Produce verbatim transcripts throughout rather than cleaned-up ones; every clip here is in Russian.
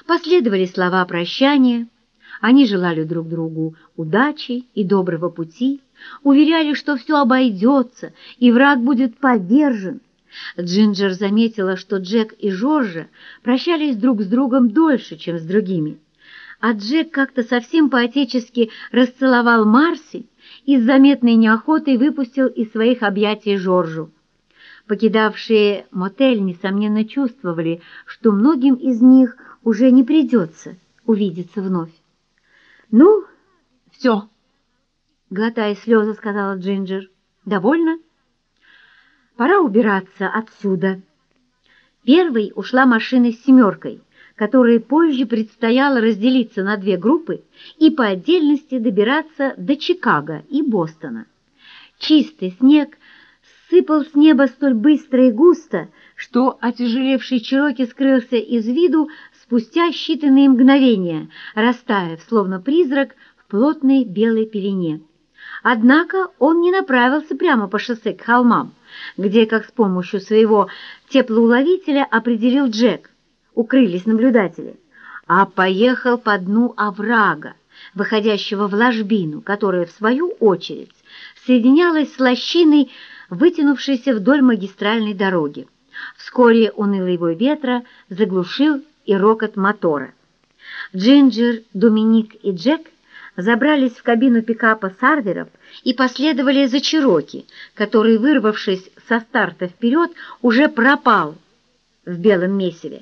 Последовали слова прощания. Они желали друг другу удачи и доброго пути, уверяли, что все обойдется, и враг будет повержен. Джинджер заметила, что Джек и Жоржа прощались друг с другом дольше, чем с другими. А Джек как-то совсем по-отечески расцеловал Марси и с заметной неохотой выпустил из своих объятий Жоржу. Покидавшие мотель, несомненно, чувствовали, что многим из них уже не придется увидеться вновь. «Ну, все», — глотая слезы, сказала Джинджер. «Довольно? Пора убираться отсюда». Первой ушла машина с семеркой, которой позже предстояло разделиться на две группы и по отдельности добираться до Чикаго и Бостона. Чистый снег сыпал с неба столь быстро и густо, что отяжелевший Чероки скрылся из виду спустя считанные мгновения, растаяв, словно призрак, в плотной белой пелене. Однако он не направился прямо по шоссе к холмам, где, как с помощью своего теплоуловителя определил Джек, укрылись наблюдатели, а поехал по дну оврага, выходящего в ложбину, которая, в свою очередь, соединялась с лощиной, вытянувшейся вдоль магистральной дороги. Вскоре унылый вой ветра заглушил и рокот мотора. Джинджер, Доминик и Джек забрались в кабину пикапа Сарверов и последовали за Чероки, который, вырвавшись со старта вперед, уже пропал в белом месиве.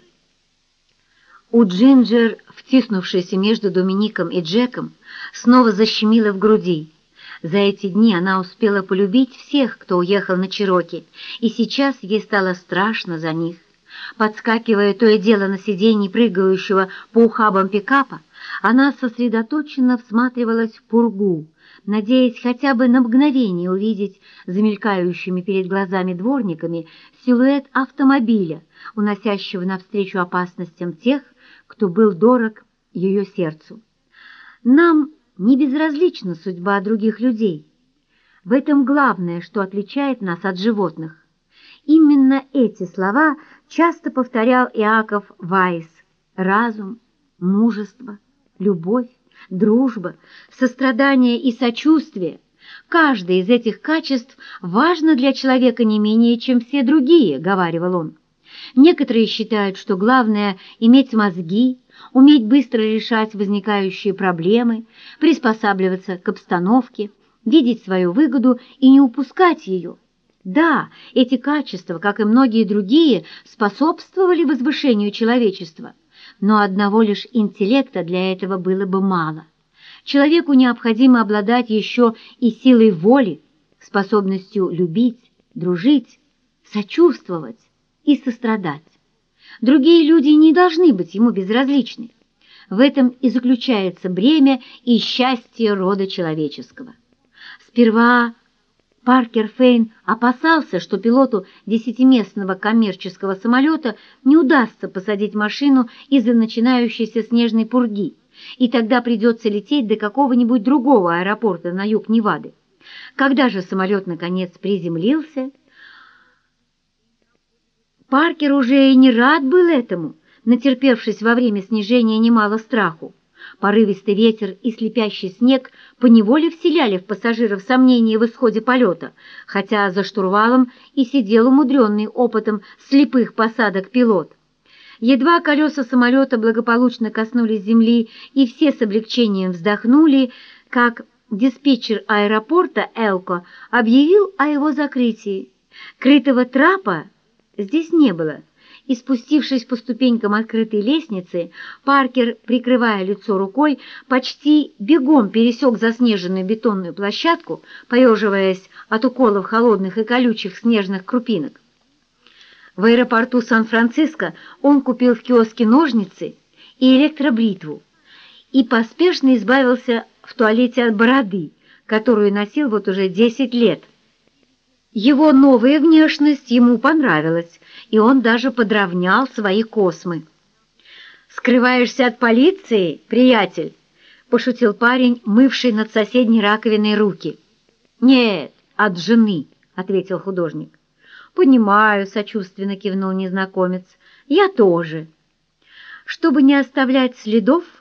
У Джинджер, втиснувшейся между Домиником и Джеком, снова защемило в груди. За эти дни она успела полюбить всех, кто уехал на Чероки, и сейчас ей стало страшно за них. Подскакивая то и дело на сиденье прыгающего по ухабам пикапа, она сосредоточенно всматривалась в пургу, надеясь хотя бы на мгновение увидеть за мелькающими перед глазами дворниками силуэт автомобиля, уносящего навстречу опасностям тех, кто был дорог ее сердцу. Нам не безразлична судьба других людей. В этом главное, что отличает нас от животных. Именно эти слова часто повторял Иаков Вайс. Разум, мужество, любовь, дружба, сострадание и сочувствие. Каждое из этих качеств важно для человека не менее, чем все другие, говаривал он. Некоторые считают, что главное – иметь мозги, уметь быстро решать возникающие проблемы, приспосабливаться к обстановке, видеть свою выгоду и не упускать ее. Да, эти качества, как и многие другие, способствовали возвышению человечества, но одного лишь интеллекта для этого было бы мало. Человеку необходимо обладать еще и силой воли, способностью любить, дружить, сочувствовать и сострадать. Другие люди не должны быть ему безразличны. В этом и заключается бремя и счастье рода человеческого. Сперва Паркер Фейн опасался, что пилоту десятиместного коммерческого самолета не удастся посадить машину из-за начинающейся снежной пурги, и тогда придется лететь до какого-нибудь другого аэропорта на юг Невады. Когда же самолет наконец приземлился, Паркер уже и не рад был этому, натерпевшись во время снижения немало страху. Порывистый ветер и слепящий снег поневоле вселяли в пассажиров сомнения в исходе полета, хотя за штурвалом и сидел умудренный опытом слепых посадок пилот. Едва колеса самолета благополучно коснулись земли, и все с облегчением вздохнули, как диспетчер аэропорта Элко объявил о его закрытии. Крытого трапа здесь не было. И спустившись по ступенькам открытой лестницы, Паркер, прикрывая лицо рукой, почти бегом пересек заснеженную бетонную площадку, поеживаясь от уколов холодных и колючих снежных крупинок. В аэропорту Сан-Франциско он купил в киоске ножницы и электробритву и поспешно избавился в туалете от бороды, которую носил вот уже десять лет. Его новая внешность ему понравилась, и он даже подровнял свои космы. «Скрываешься от полиции, приятель?» – пошутил парень, мывший над соседней раковиной руки. «Нет, от жены», – ответил художник. «Понимаю», – сочувственно кивнул незнакомец. «Я тоже». Чтобы не оставлять следов,